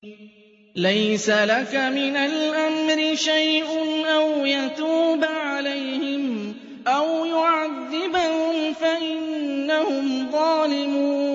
لَيْسَ لَكَ مِنَ الْأَمْرِ شَيْءٌ أَوْ يَتُوبَ عَلَيْهِمْ أَوْ يُعَذِّبَهُمْ فَإِنَّهُمْ ظَالِمُونَ